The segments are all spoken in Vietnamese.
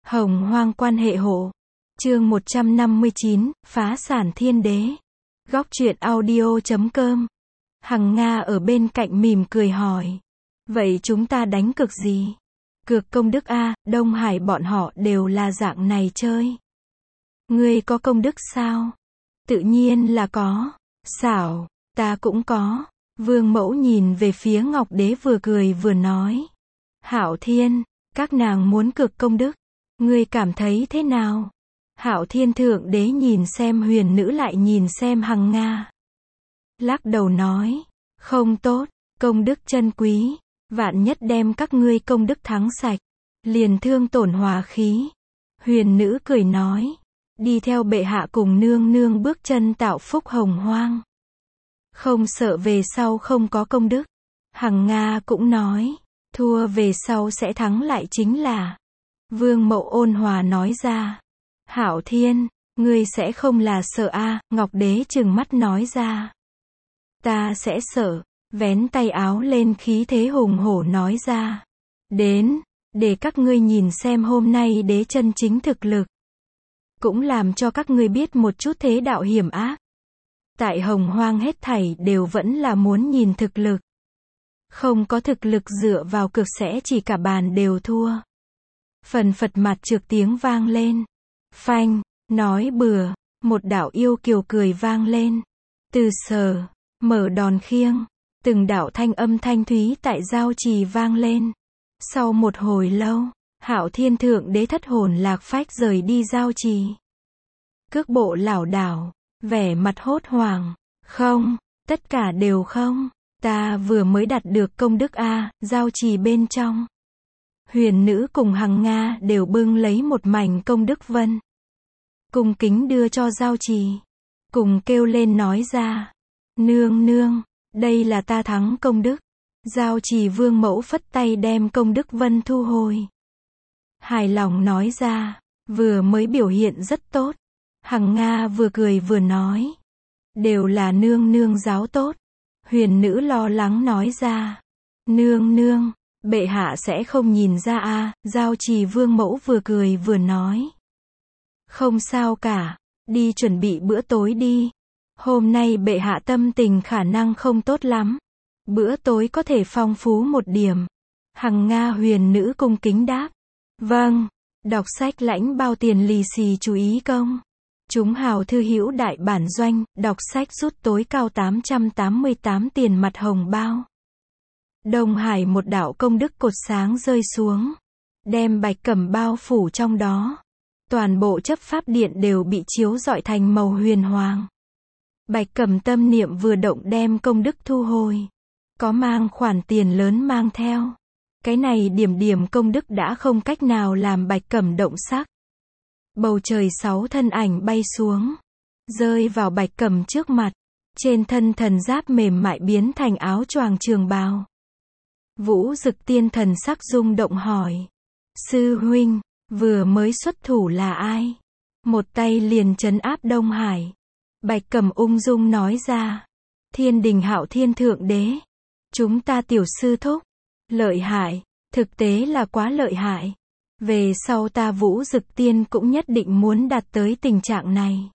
Hồng hoang quan hệ hộ. Chương 159, phá sản thiên đế. Góc truyện audio.com. Hằng Nga ở bên cạnh mỉm cười hỏi. Vậy chúng ta đánh cược gì? Cược công đức a, Đông Hải bọn họ đều là dạng này chơi. Ngươi có công đức sao? Tự nhiên là có. Xảo, ta cũng có. Vương mẫu nhìn về phía Ngọc Đế vừa cười vừa nói. Hạo Thiên, các nàng muốn cược công đức. Ngươi cảm thấy thế nào? Hạo Thiên thượng đế nhìn xem huyền nữ lại nhìn xem Hằng Nga. Lắc đầu nói. Không tốt, công đức chân quý. Vạn nhất đem các ngươi công đức thắng sạch. Liền thương tổn hòa khí. Huyền nữ cười nói. Đi theo bệ hạ cùng nương nương bước chân tạo phúc hồng hoang. Không sợ về sau không có công đức. Hằng Nga cũng nói. Thua về sau sẽ thắng lại chính là. Vương mẫu ôn hòa nói ra. Hạo Thiên, ngươi sẽ không là sợ a? Ngọc Đế trừng mắt nói ra. Ta sẽ sợ. Vén tay áo lên khí thế hùng hổ nói ra. Đến, để các ngươi nhìn xem hôm nay đế chân chính thực lực. Cũng làm cho các ngươi biết một chút thế đạo hiểm ác. Tại hồng hoang hết thảy đều vẫn là muốn nhìn thực lực. Không có thực lực dựa vào cược sẽ chỉ cả bàn đều thua. Phần phật mặt trược tiếng vang lên. Phanh, nói bừa, một đạo yêu kiều cười vang lên. Từ sở, mở đòn khiêng, từng đạo thanh âm thanh thúy tại giao trì vang lên. Sau một hồi lâu, Hạo Thiên thượng đế thất hồn lạc phách rời đi giao trì. Cước bộ lảo đảo, vẻ mặt hốt hoảng. Không, tất cả đều không. Ta vừa mới đạt được công đức a, giao trì bên trong. Huyền nữ cùng Hằng Nga đều bưng lấy một mảnh công đức vân. Cung kính đưa cho giao trì. Cùng kêu lên nói ra. Nương nương, đây là ta thắng công đức. Giao trì vương mẫu phất tay đem công đức vân thu hồi. Hài lòng nói ra. Vừa mới biểu hiện rất tốt. Hằng Nga vừa cười vừa nói. Đều là nương nương giáo tốt. Huyền nữ lo lắng nói ra. Nương nương, bệ hạ sẽ không nhìn ra a? Giao trì vương mẫu vừa cười vừa nói. Không sao cả, đi chuẩn bị bữa tối đi. Hôm nay bệ hạ tâm tình khả năng không tốt lắm. Bữa tối có thể phong phú một điểm. Hằng Nga huyền nữ cung kính đáp. Vâng, đọc sách lãnh bao tiền lì xì chú ý công. Chúng hào thư hữu đại bản doanh, đọc sách rút tối cao 888 tiền mặt hồng bao. Đông Hải một đạo công đức cột sáng rơi xuống. Đem bạch cẩm bao phủ trong đó. Toàn bộ chấp pháp điện đều bị chiếu rọi thành màu huyền hoàng. Bạch cẩm tâm niệm vừa động đem công đức thu hồi. Có mang khoản tiền lớn mang theo. Cái này điểm công đức đã không cách nào làm bạch cẩm động sắc. Bầu trời 6 thân ảnh bay xuống. Rơi vào bạch cẩm trước mặt. Trên thân thần giáp mềm mại biến thành áo choàng trường bào. Vũ Dực Tiên thần sắc rung động hỏi. Sư huynh, vừa mới xuất thủ là ai? Một tay liền trấn áp Đông Hải. Bạch cẩm ung dung nói ra. Thiên đình Hạo Thiên thượng đế. Chúng ta tiểu sư thúc. Lợi hại, thực tế là quá lợi hại. Về sau ta Vũ Dực Tiên cũng nhất định muốn đạt tới tình trạng này.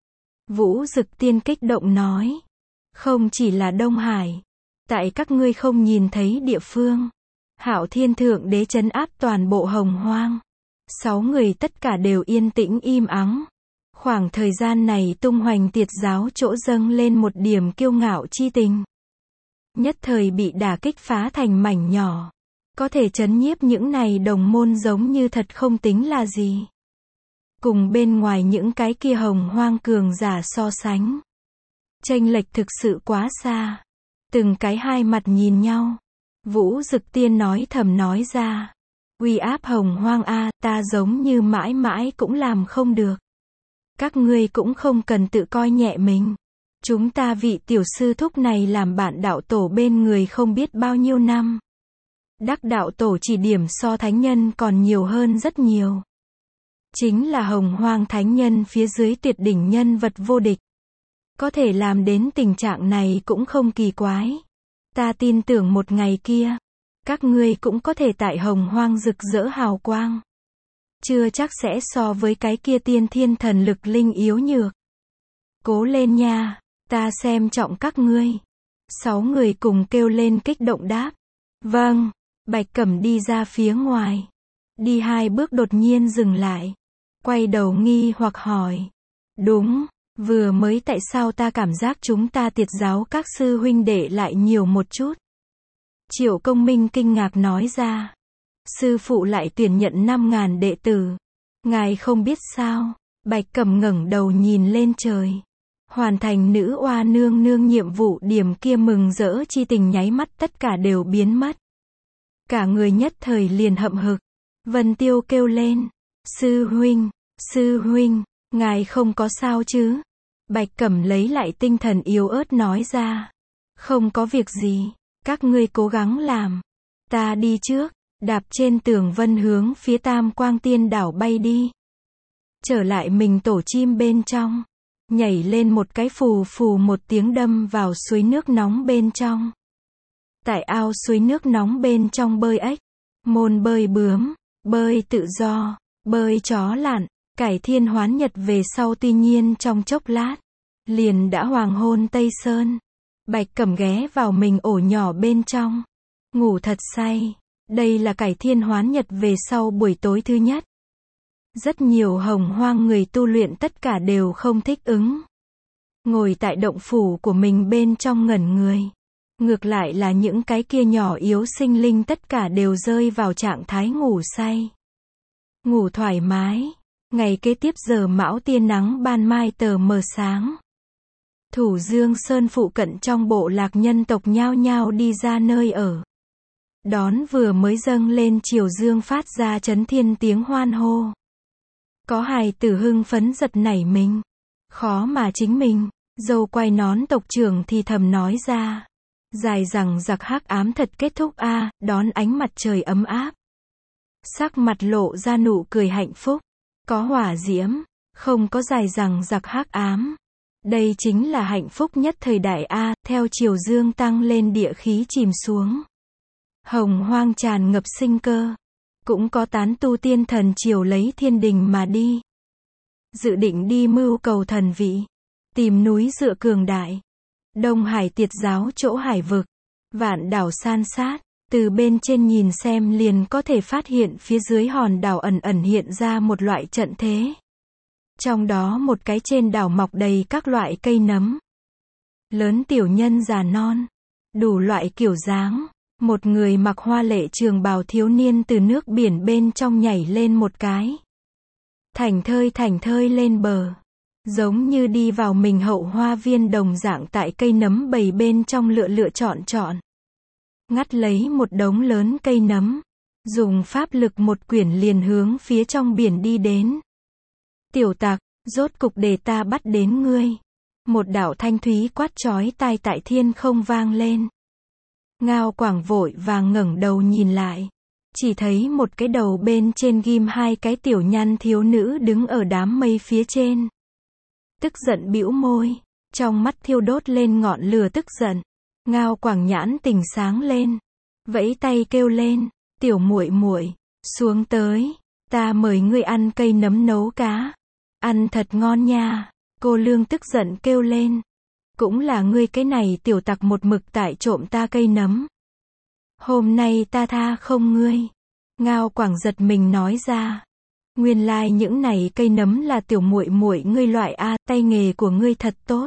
Vũ Dực Tiên kích động nói. Không chỉ là Đông Hải. Tại các ngươi không nhìn thấy địa phương. Hạo Thiên thượng đế trấn áp toàn bộ hồng hoang. 6 người tất cả đều yên tĩnh im ắng. Khoảng thời gian này tung hoành tiệt giáo chỗ dâng lên một điểm kiêu ngạo chi tình. Nhất thời bị đả kích phá thành mảnh nhỏ. Có thể trấn nhiếp những này đồng môn giống như thật không tính là gì. Cùng bên ngoài những cái kia hồng hoang cường giả so sánh. Chênh lệch thực sự quá xa. Từng cái hai mặt nhìn nhau. Vũ Dực Tiên nói thầm nói ra. Uy áp hồng hoang a, ta giống như mãi mãi cũng làm không được. Các ngươi cũng không cần tự coi nhẹ mình. Chúng ta vị tiểu sư thúc này làm bạn đạo tổ bên người không biết bao nhiêu năm. Đắc đạo tổ chỉ điểm so thánh nhân còn nhiều hơn rất nhiều. Chính là hồng hoang thánh nhân phía dưới tuyệt đỉnh nhân vật vô địch. Có thể làm đến tình trạng này cũng không kỳ quái. Ta tin tưởng một ngày kia, các ngươi cũng có thể tại hồng hoang rực rỡ hào quang. chưa chắc sẽ so với cái kia tiên thiên thần lực linh yếu nhược. Cố lên nha, ta xem trọng các ngươi. 6 người cùng kêu lên kích động đáp. Vâng, Bạch Cẩm đi ra phía ngoài. Đi 2 bước đột nhiên dừng lại. Quay đầu nghi hoặc hỏi. Đúng, vừa mới tại sao ta cảm giác chúng ta tiệt giáo các sư huynh đệ lại nhiều một chút. Triệu Công Minh kinh ngạc nói ra. Sư phụ lại tuyển nhận 5.000 đệ tử. Ngài không biết sao? Bạch Cẩm ngẩng đầu nhìn lên trời. Hoàn thành nữ oa nương nương nhiệm vụ điểm kia mừng rỡ chi tình nháy mắt tất cả đều biến mất. Cả người nhất thời liền hậm hực. Vân Tiêu kêu lên. Sư huynh, ngài không có sao chứ? Bạch Cẩm lấy lại tinh thần yếu ớt nói ra. Không có việc gì, các ngươi cố gắng làm. Ta đi trước, đạp trên tường vân hướng phía Tam Quang Tiên Đảo bay đi. Trở lại mình tổ chim bên trong. Nhảy lên một cái phù phù một tiếng đâm vào suối nước nóng bên trong. Tại ao suối nước nóng bên trong bơi ếch, môn bơi bướm, bơi tự do, bơi chó lặn, cải thiên hoán nhật về sau tuy nhiên trong chốc lát, liền đã hoàng hôn Tây Sơn. Bạch Cẩm ghé vào mình ổ nhỏ bên trong, ngủ thật say. Đây là cải thiên hoán nhật về sau buổi tối thứ nhất. Rất nhiều hồng hoang người tu luyện tất cả đều không thích ứng. Ngồi tại động phủ của mình bên trong ngẩn người. Ngược lại là những cái kia nhỏ yếu sinh linh tất cả đều rơi vào trạng thái ngủ say. Ngủ thoải mái. Ngày kế tiếp giờ mão tia nắng ban mai tờ mờ sáng. Thủ Dương Sơn phụ cận trong bộ lạc nhân tộc nhao nhao đi ra nơi ở. Đón vừa mới dâng lên chiều dương phát ra chấn thiên tiếng hoan hô. Có hài tử hưng phấn giật nảy mình. Khó mà chính mình. Dâu quay nón tộc trưởng thì thầm nói ra. Dài rằng giặc hắc ám thật kết thúc a, đón ánh mặt trời ấm áp. Sắc mặt lộ ra nụ cười hạnh phúc. Có hỏa diễm, không có dài rằng giặc hắc ám. Đây chính là hạnh phúc nhất thời đại a, theo chiều dương tăng lên địa khí chìm xuống. Hồng hoang tràn ngập sinh cơ. Cũng có tán tu tiên thần triều lấy thiên đình mà đi. Dự định đi mưu cầu thần vị. Tìm núi dựa cường đại. Đông Hải tiệt giáo chỗ hải vực. Vạn đảo san sát. Từ bên trên nhìn xem liền có thể phát hiện phía dưới hòn đảo ẩn ẩn hiện ra một loại trận thế. Trong đó một cái trên đảo mọc đầy các loại cây nấm. Lớn tiểu nhân già non. Đủ loại kiểu dáng. Một người mặc hoa lệ trường bào thiếu niên từ nước biển bên trong nhảy lên một cái. Thảnh thơi lên bờ. Giống như đi vào mình hậu hoa viên đồng dạng tại cây nấm bầy bên trong lựa chọn. Ngắt lấy một đống lớn cây nấm. Dùng pháp lực một quyển liền hướng phía trong biển đi đến. Tiểu tặc, rốt cục để ta bắt đến ngươi. Một đạo thanh thúy quát chói tai tại thiên không vang lên. Ngao Quảng vội vàng ngẩng đầu nhìn lại. Chỉ thấy một cái đầu bên trên ghim 2 cái tiểu nhăn thiếu nữ đứng ở đám mây phía trên. Tức giận bĩu môi. Trong mắt thiêu đốt lên ngọn lửa tức giận. Ngao Quảng nhãn tình sáng lên. Vẫy tay kêu lên. Tiểu muội muội, xuống tới. Ta mời ngươi ăn cây nấm nấu cá. Ăn thật ngon nha. Cô Lương tức giận kêu lên. Cũng là ngươi cái này tiểu tặc một mực tại trộm ta cây nấm. Hôm nay ta tha không ngươi. Ngao Quảng giật mình nói ra. Nguyên lai những này cây nấm là tiểu muội muội ngươi loại a, tay nghề của ngươi thật tốt.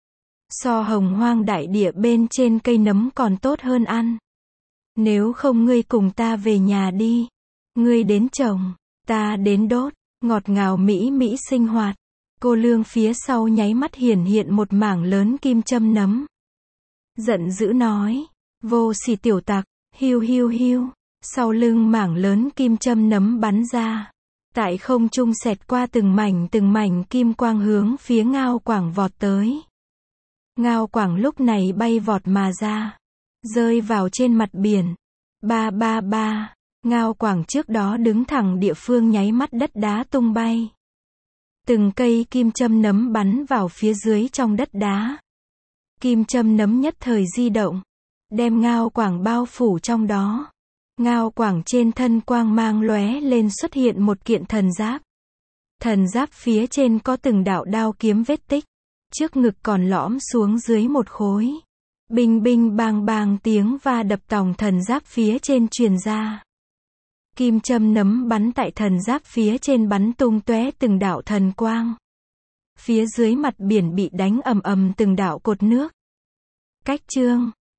So hồng hoang đại địa bên trên cây nấm còn tốt hơn ăn. Nếu không ngươi cùng ta về nhà đi. Ngươi đến trồng, ta đến đốt, ngọt ngào mỹ mỹ sinh hoạt. Cô Lương phía sau nháy mắt hiện một mảng lớn kim châm nấm. Giận dữ nói, vô sỉ tiểu tặc, hiu. Sau lưng mảng lớn kim châm nấm bắn ra. Tại không trung xẹt qua từng mảnh kim quang hướng phía Ngao Quảng vọt tới. Ngao Quảng lúc này bay vọt mà ra. Rơi vào trên mặt biển. Ba. Ngao Quảng trước đó đứng thẳng địa phương nháy mắt đất đá tung bay. Từng cây kim châm nấm bắn vào phía dưới trong đất đá. Kim châm nấm nhất thời di động. Đem Ngao Quảng bao phủ trong đó. Ngao quảng trên thân quang mang lóe lên xuất hiện một kiện thần giáp. Thần giáp phía trên có từng đạo đao kiếm vết tích. Trước ngực còn lõm xuống dưới một khối. Binh binh bang bang tiếng va đập tòng thần giáp phía trên truyền ra. Kim châm nấm bắn tại thần giáp phía trên bắn tung tóe từng đạo thần quang. Phía dưới mặt biển bị đánh ầm ầm từng đạo cột nước. Cách chương